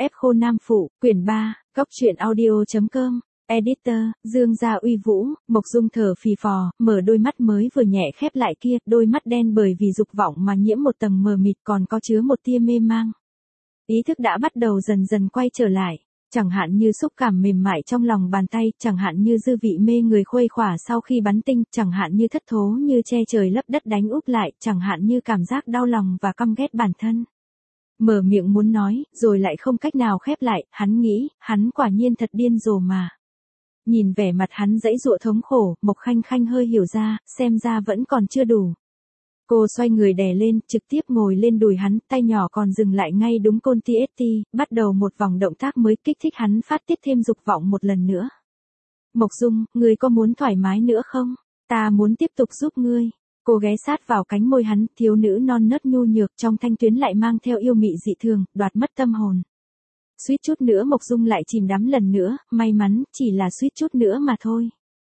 Ép khô nam phụ, quyển 3, Góc truyện audio.com, Editor, Dương Gia Uy Vũ. Mộc Dung thở phì phò, mở đôi mắt mới vừa nhẹ khép lại kia, đôi mắt đen bởi vì dục vọng mà nhiễm một tầng mờ mịt còn có chứa một tia mê mang. Ý thức đã bắt đầu dần dần quay trở lại, chẳng hạn như xúc cảm mềm mại trong lòng bàn tay, chẳng hạn như dư vị mê người khuây khỏa sau khi bắn tinh, chẳng hạn như thất thố như che trời lấp đất đánh úp lại, chẳng hạn như cảm giác đau lòng và căm ghét bản thân. Mở miệng muốn nói, rồi lại không cách nào khép lại, hắn nghĩ, hắn quả nhiên thật điên rồ mà. Nhìn vẻ mặt hắn giãy giụa thống khổ, Mộc Khanh Khanh hơi hiểu ra, xem ra vẫn còn chưa đủ. Cô xoay người đè lên, trực tiếp ngồi lên đùi hắn, tay nhỏ còn dừng lại ngay đúng côn TST, bắt đầu một vòng động tác mới kích thích hắn phát tiết thêm dục vọng một lần nữa. Mộc Dung, ngươi có muốn thoải mái nữa không? Ta muốn tiếp tục giúp ngươi. Cô ghé sát vào cánh môi hắn, thiếu nữ non nớt nhu nhược trong thanh tuyến lại mang theo yêu mị dị thường, đoạt mất tâm hồn. Suýt chút nữa Mộc Dung lại chìm đắm lần nữa, may mắn, chỉ là suýt chút nữa mà thôi.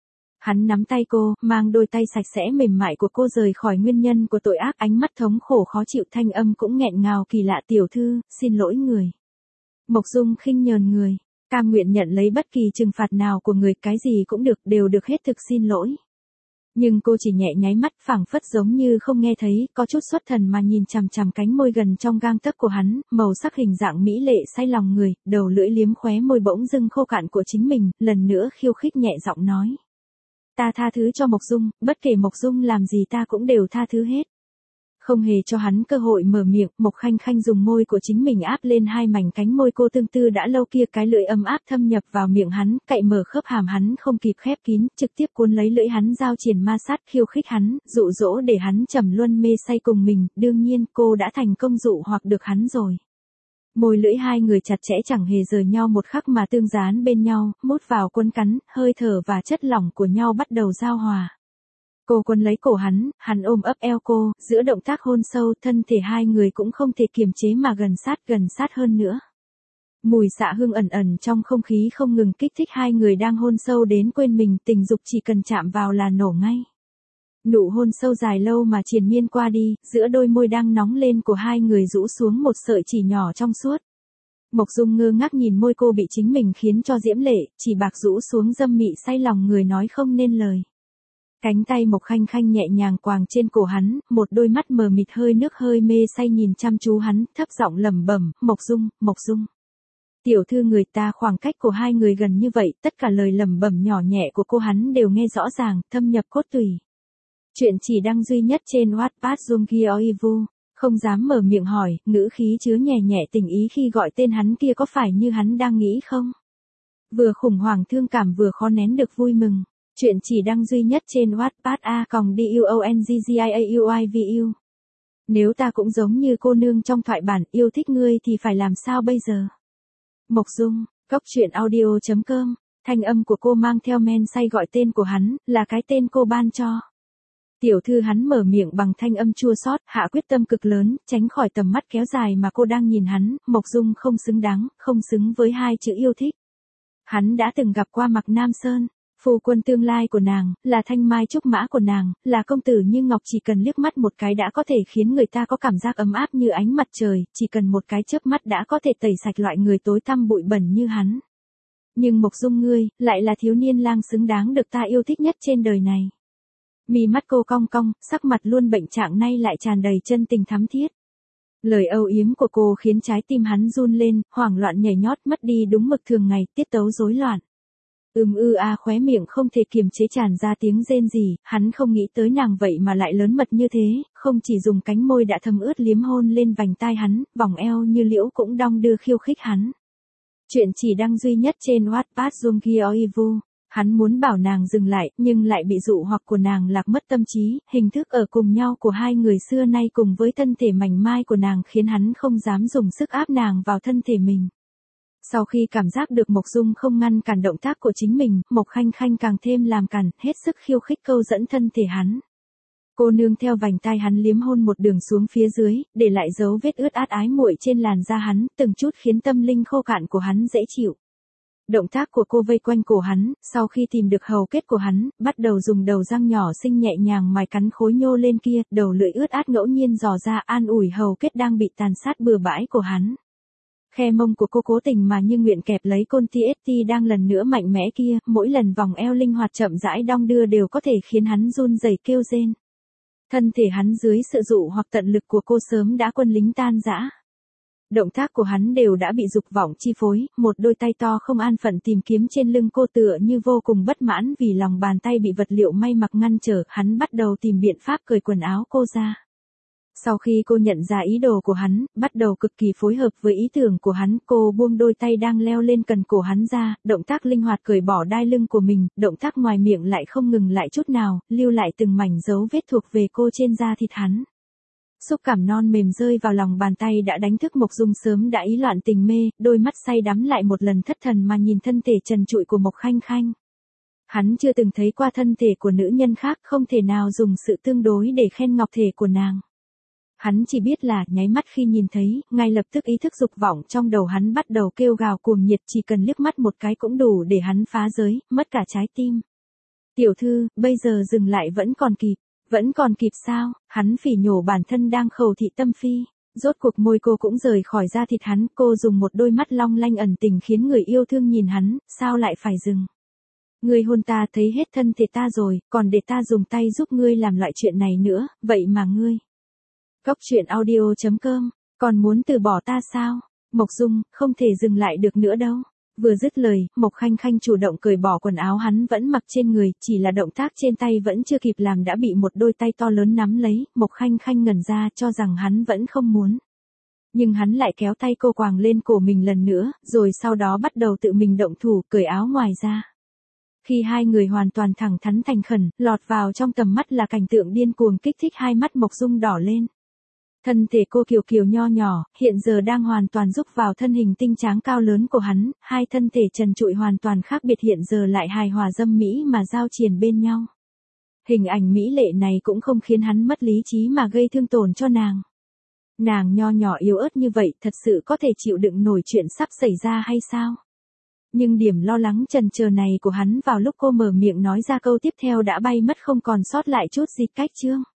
Hắn nắm tay cô, mang đôi tay sạch sẽ mềm mại của cô rời khỏi nguyên nhân của tội ác, ánh mắt thống khổ khó chịu, thanh âm cũng nghẹn ngào kỳ lạ, tiểu thư, xin lỗi người. Mộc Dung khinh nhờn người, cam nguyện nhận lấy bất kỳ trừng phạt nào của người, cái gì cũng được, đều được hết, thực xin lỗi. Nhưng cô chỉ nhẹ nháy mắt, phảng phất giống như không nghe thấy, có chút xuất thần mà nhìn chằm chằm cánh môi gần trong gang tấc của hắn, màu sắc hình dạng mỹ lệ say lòng người, đầu lưỡi liếm khóe môi bỗng dưng khô cạn của chính mình, lần nữa khiêu khích nhẹ giọng nói. Ta tha thứ cho Mộc Dung, bất kể Mộc Dung làm gì ta cũng đều tha thứ hết. Không hề cho hắn cơ hội mở miệng, Mộc Khanh Khanh dùng môi của chính mình áp lên hai mảnh cánh môi cô tương tư đã lâu kia, cái lưỡi ấm áp thâm nhập vào miệng hắn, cậy mở khớp hàm hắn không kịp khép kín, trực tiếp cuốn lấy lưỡi hắn giao triển ma sát, khiêu khích hắn, dụ dỗ để hắn trầm luân mê say cùng mình, đương nhiên cô đã thành công dụ hoặc được hắn rồi. Môi lưỡi hai người chặt chẽ chẳng hề rời nhau một khắc mà tương dán bên nhau, mút vào quấn cắn, hơi thở và chất lỏng của nhau bắt đầu giao hòa. Cô quấn lấy cổ hắn ôm ấp eo cô, giữa động tác hôn sâu, thân thể hai người cũng không thể kiềm chế mà gần sát hơn nữa. Mùi xạ hương ẩn ẩn trong không khí không ngừng kích thích hai người đang hôn sâu đến quên mình, tình dục chỉ cần chạm vào là nổ ngay. Nụ hôn sâu dài lâu mà triền miên qua đi, giữa đôi môi đang nóng lên của hai người rũ xuống một sợi chỉ nhỏ trong suốt. Mộc Dung ngơ ngác nhìn môi cô bị chính mình khiến cho diễm lệ, chỉ bạc rũ xuống dâm mị say lòng người nói không nên lời. Cánh tay Mộc Khanh Khanh nhẹ nhàng quàng trên cổ hắn, một đôi mắt mờ mịt hơi nước hơi mê say nhìn chăm chú hắn, thấp giọng lẩm bẩm, Mộc Dung, Mộc Dung. Tiểu thư người ta, khoảng cách của hai người gần như vậy, tất cả lời lẩm bẩm nhỏ nhẹ của cô hắn đều nghe rõ ràng, thâm nhập cốt tủy. Chuyện chỉ đăng duy nhất trên Wattpad. Dung Gyeoivu, không dám mở miệng hỏi, ngữ khí chứa nhẹ nhẹ tình ý khi gọi tên hắn kia, có phải như hắn đang nghĩ không? Vừa khủng hoảng thương cảm vừa khó nén được vui mừng. Chuyện chỉ đăng duy nhất trên Wattpad. A.DUONGIAUIVU. Nếu ta cũng giống như cô nương trong thoại bản, yêu thích ngươi thì phải làm sao bây giờ? Mộc Dung, Góc truyện audio.com, thanh âm của cô mang theo men say gọi tên của hắn, là cái tên cô ban cho. Tiểu thư, hắn mở miệng bằng thanh âm chua xót, hạ quyết tâm cực lớn, tránh khỏi tầm mắt kéo dài mà cô đang nhìn hắn, Mộc Dung không xứng đáng, không xứng với hai chữ yêu thích. Hắn đã từng gặp qua Mạc Nam Sơn, phu quân tương lai của nàng, là thanh mai trúc mã của nàng, là công tử như ngọc, chỉ cần liếc mắt một cái đã có thể khiến người ta có cảm giác ấm áp như ánh mặt trời, chỉ cần một cái chớp mắt đã có thể tẩy sạch loại người tối tăm bụi bẩn như hắn. Nhưng Mộc Dung ngươi, lại là thiếu niên lang xứng đáng được ta yêu thích nhất trên đời này. Mi mắt cô cong cong, sắc mặt luôn bệnh trạng nay lại tràn đầy chân tình thắm thiết. Lời âu yếm của cô khiến trái tim hắn run lên, hoảng loạn nhảy nhót, mất đi đúng mực thường ngày, tiết tấu rối loạn. Khóe miệng không thể kiềm chế tràn ra tiếng rên rỉ, hắn không nghĩ tới nàng vậy mà lại lớn mật như thế, không chỉ dùng cánh môi đã thấm ướt liếm hôn lên vành tai hắn, vòng eo như liễu cũng đong đưa khiêu khích hắn. Chuyện chỉ đăng duy nhất trên Wattpad. Dung Gyeoivu. Hắn muốn bảo nàng dừng lại, nhưng lại bị dụ hoặc của nàng lạc mất tâm trí, hình thức ở cùng nhau của hai người xưa nay cùng với thân thể mảnh mai của nàng khiến hắn không dám dùng sức áp nàng vào thân thể mình. Sau khi cảm giác được Mộc Dung không ngăn cản động tác của chính mình, Mộc Khanh Khanh càng thêm làm cản, hết sức khiêu khích câu dẫn thân thể hắn. Cô nương theo vành tai hắn liếm hôn một đường xuống phía dưới, để lại dấu vết ướt át ái muội trên làn da hắn, từng chút khiến tâm linh khô cạn của hắn dễ chịu. Động tác của cô vây quanh cổ hắn, sau khi tìm được hầu kết của hắn, bắt đầu dùng đầu răng nhỏ xinh nhẹ nhàng mài cắn khối nhô lên kia, đầu lưỡi ướt át ngẫu nhiên dò ra an ủi hầu kết đang bị tàn sát bừa bãi của hắn. Khe mông của cô cố tình mà như nguyện kẹp lấy côn TST đang lần nữa mạnh mẽ kia, mỗi lần vòng eo linh hoạt chậm rãi đong đưa đều có thể khiến hắn run rẩy kêu rên. Thân thể hắn dưới sự dụ hoặc tận lực của cô sớm đã quân lính tan rã. Động tác của hắn đều đã bị dục vọng chi phối, một đôi tay to không an phận tìm kiếm trên lưng cô tựa như vô cùng bất mãn vì lòng bàn tay bị vật liệu may mặc ngăn trở, hắn bắt đầu tìm biện pháp cởi quần áo cô ra. Sau khi cô nhận ra ý đồ của hắn, bắt đầu cực kỳ phối hợp với ý tưởng của hắn, cô buông đôi tay đang leo lên cần cổ hắn ra, động tác linh hoạt cởi bỏ đai lưng của mình, động tác ngoài miệng lại không ngừng lại chút nào, lưu lại từng mảnh dấu vết thuộc về cô trên da thịt hắn. Xúc cảm non mềm rơi vào lòng bàn tay đã đánh thức Mộc Dung sớm đã ý loạn tình mê, đôi mắt say đắm lại một lần thất thần mà nhìn thân thể trần trụi của Mộc Khanh Khanh. Hắn chưa từng thấy qua thân thể của nữ nhân khác, không thể nào dùng sự tương đối để khen ngọc thể của nàng. Hắn chỉ biết là, nháy mắt khi nhìn thấy, ngay lập tức ý thức dục vọng trong đầu hắn bắt đầu kêu gào cuồng nhiệt, chỉ cần liếc mắt một cái cũng đủ để hắn phá giới, mất cả trái tim. Tiểu thư, bây giờ dừng lại vẫn còn kịp. Vẫn còn kịp sao? Hắn phỉ nhổ bản thân đang khẩu thị tâm phi. Rốt cuộc môi cô cũng rời khỏi da thịt hắn, cô dùng một đôi mắt long lanh ẩn tình khiến người yêu thương nhìn hắn, sao lại phải dừng? Ngươi hôn ta thấy hết thân thể ta rồi, còn để ta dùng tay giúp ngươi làm loại chuyện này nữa, vậy mà ngươi. Góc truyện audio.com, còn muốn từ bỏ ta sao? Mộc Dung, không thể dừng lại được nữa đâu. Vừa dứt lời, Mộc Khanh Khanh chủ động cởi bỏ quần áo hắn vẫn mặc trên người, chỉ là động tác trên tay vẫn chưa kịp làm đã bị một đôi tay to lớn nắm lấy, Mộc Khanh Khanh ngẩn ra cho rằng hắn vẫn không muốn. Nhưng hắn lại kéo tay cô quàng lên cổ mình lần nữa, rồi sau đó bắt đầu tự mình động thủ cởi áo ngoài ra. Khi hai người hoàn toàn thẳng thắn thành khẩn, lọt vào trong tầm mắt là cảnh tượng điên cuồng kích thích hai mắt Mộc Dung đỏ lên. Thân thể cô kiều kiều nho nhỏ, hiện giờ đang hoàn toàn rúc vào thân hình tinh tráng cao lớn của hắn, hai thân thể trần trụi hoàn toàn khác biệt hiện giờ lại hài hòa dâm mỹ mà giao triền bên nhau. Hình ảnh mỹ lệ này cũng không khiến hắn mất lý trí mà gây thương tổn cho nàng. Nàng nho nhỏ yếu ớt như vậy thật sự có thể chịu đựng nổi chuyện sắp xảy ra hay sao? Nhưng điểm lo lắng chần chờ này của hắn vào lúc cô mở miệng nói ra câu tiếp theo đã bay mất không còn sót lại chút gì cách chương.